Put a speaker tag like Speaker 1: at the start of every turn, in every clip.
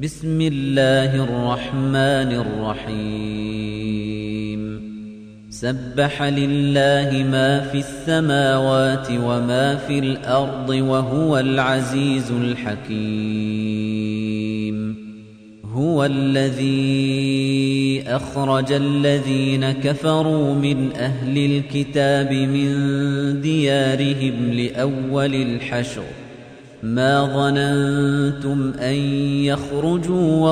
Speaker 1: بسم الله الرحمن الرحيم سبح لله ما في السماوات وما في الأرض وهو العزيز الحكيم هو الذي أخرج الذين كفروا من أهل الكتاب من ديارهم لأول الحشر ما ظننتم أن يخرجوا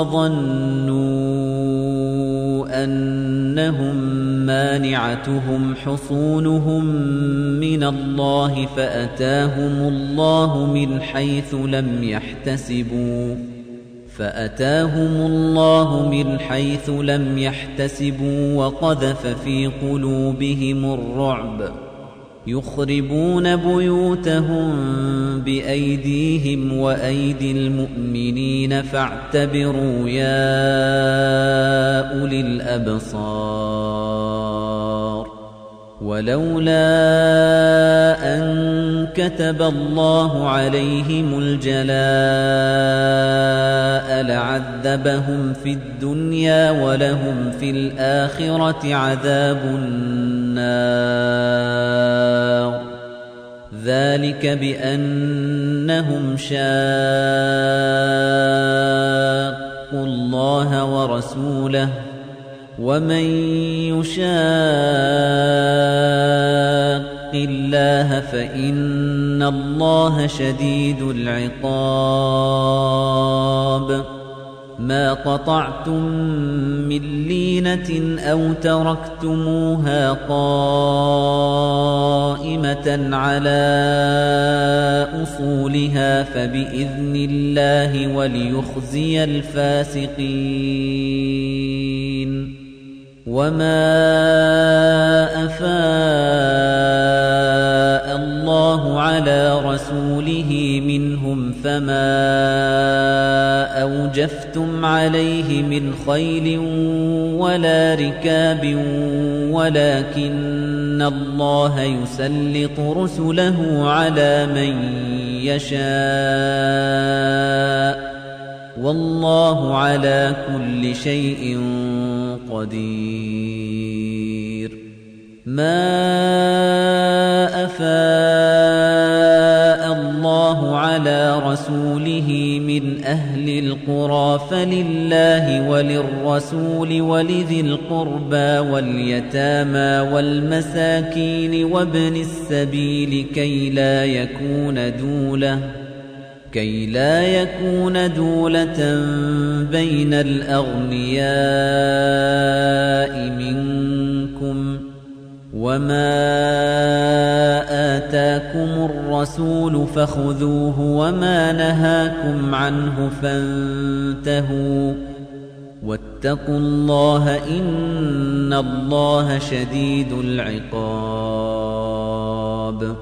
Speaker 1: وظنوا أنهم مانعتهم حصونهم من الله فأتاهم الله من حيث لم يحتسبوا وقذف في قلوبهم الرعب يخربون بيوتهم بأيديهم وأيدي المؤمنين فاعتبروا يا أولي الأبصار ولولا أن كتب الله عليهم الجلاء لعذبهم في الدنيا ولهم في الآخرة عذاب النار ذلك بأنهم شاقوا الله ورسوله ومن يشاق الله فإن الله شديد العقاب ما قطعتم من لينة أو تركتموها قائمة على أصولها فبإذن الله وليخزي الفاسقين وما أفاء الله على رسوله منهم فما أوجفتم عليه من خيل ولا ركاب ولكن الله يسلط رسله على من يشاء والله على كل شيء قدير ما أفاء الله على رسوله من أهل القرى فلله وللرسول ولذي القربى واليتامى والمساكين وابن السبيل كي لا يكون دولة بين الأغنياء منكم وما آتاكم الرسول فخذوه وما نهاكم عنه فانتهوا واتقوا الله إن الله شديد العقاب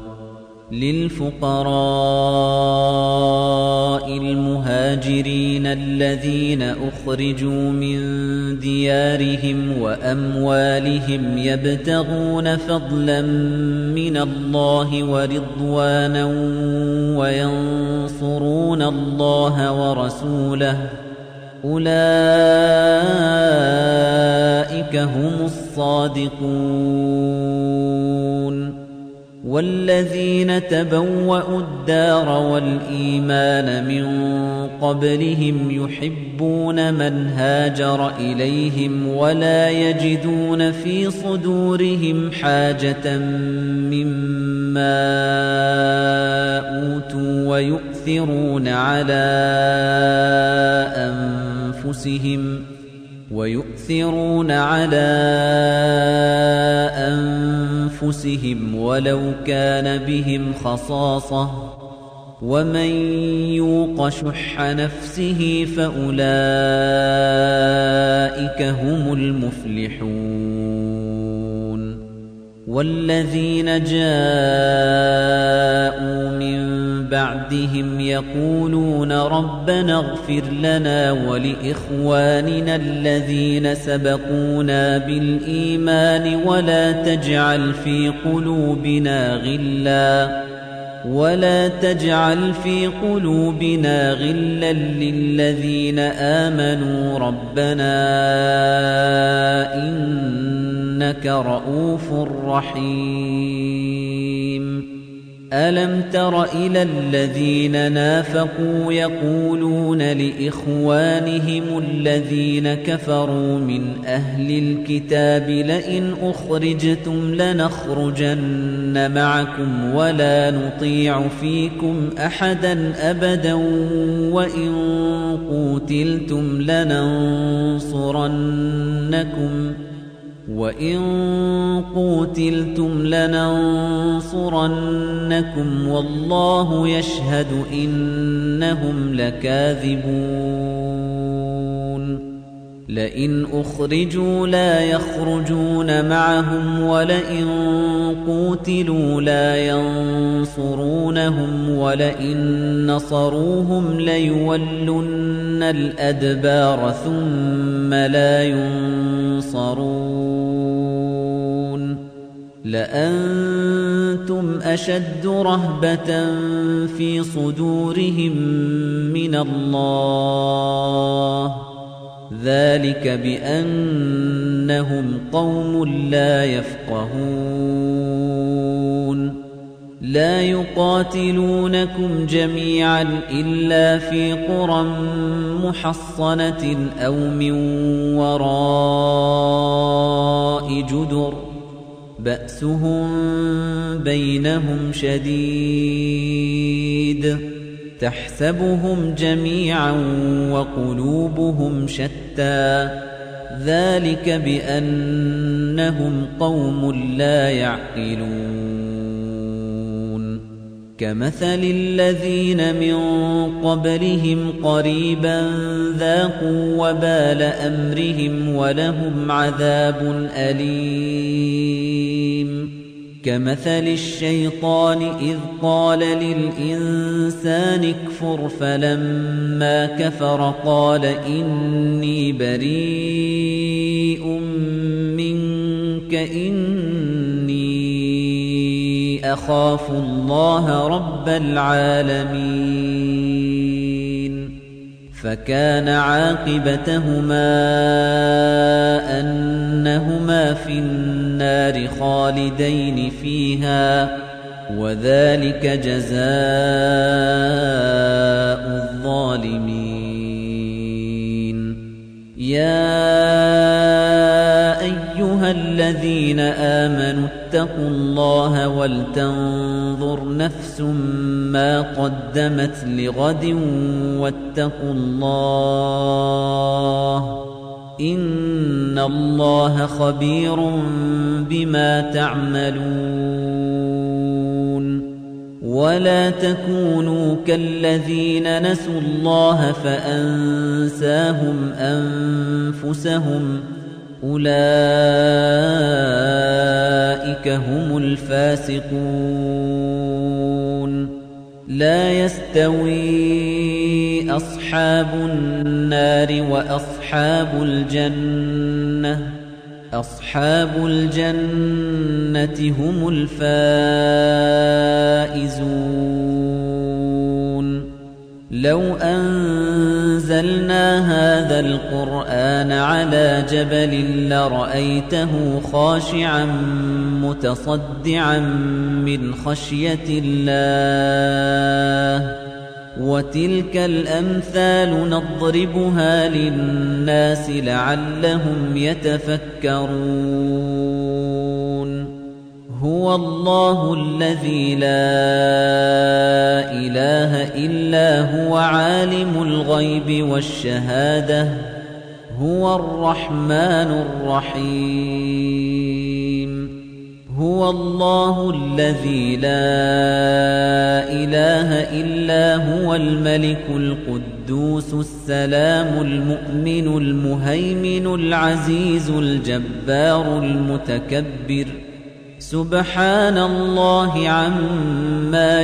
Speaker 1: للفقراء المهاجرين الذين أخرجوا من ديارهم وأموالهم يبتغون فضلا من الله ورضوانا وينصرون الله ورسوله أولئك هم الصادقون والذين تبوأوا الدار والإيمان من قبلهم يحبون من هاجر إليهم ولا يجدون في صدورهم حاجة مما أوتوا ويؤثرون على أنفسهم ولو كان بهم خصاصة ومن يوق شح نفسه فأولئك هم المفلحون والذين جاءوا من بعدهم يقولون ربنا اغفر لنا ولإخواننا الذين سبقونا بالإيمان ولا تجعل في قلوبنا ولا تجعل في قلوبنا غلا للذين آمنوا ربنا إنك رؤوف رحيم ألم تر إلى الذين نافقوا يقولون لإخوانهم الذين كفروا من أهل الكتاب لئن أخرجتم لنخرجن معكم ولا نطيع فيكم أحدا أبدا وإن قوتلتم لننصرنكم والله يشهد إنهم لكاذبون لئن أخرجوا لا يخرجون معهم ولئن قوتلوا لا ينصرونهم ولئن نصروهم ليولن الأدبار ثم لا ينصرون لأنتم أشد رهبة في صدورهم من الله ذلك بأنهم قوم لا يفقهون لا يقاتلونكم جميعا إلا في قرى محصنة أو من وراء جدر بأسهم بينهم شديد تحسبهم جميعا وقلوبهم شتى ذلك بأنهم قوم لا يعقلون كمثل الذين من قبلهم قريبا ذاقوا وبال أمرهم ولهم عذاب أليم كمثل الشيطان إذ قال للإنسان اكفر فلما كفر قال إني بريء منك إني أخاف الله رب العالمين فكان عاقبتهما أنهما في النار خالدين فيها وذلك جزاء الظالمين يا أيها الذين آمنوا اتقوا الله ولتنظر نفس ما قدمت لغد واتقوا الله إن الله خبير بما تعملون ولا تكونوا كالذين نسوا الله فأنساهم أنفسهم أولئك هم الفاسقون لا يستوي أصحاب النار وأصحاب الجنة هم الفائزون لو أنزلنا هذا القرآن على جبل لرأيته خاشعا متصدعا من خشية الله وتلك الأمثال نضربها للناس لعلهم يتفكرون هو الله الذي لا إله إلا هو عالم الغيب والشهادة هو الرحمن الرحيم هو الله الذي لا إله إلا هو الملك القدوس السلام المؤمن المهيمن العزيز الجبار المتكبر سبحان الله عما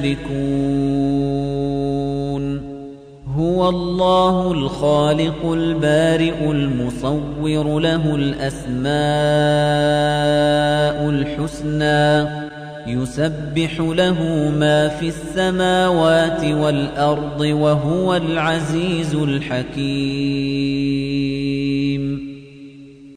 Speaker 1: يشركون هو الله الخالق البارئ المصور له الأسماء الحسنى يُسَبِّحُ لَهُ مَا فِي السَّمَاوَاتِ وَالْأَرْضِ وَهُوَ الْعَزِيزُ الْحَكِيمُ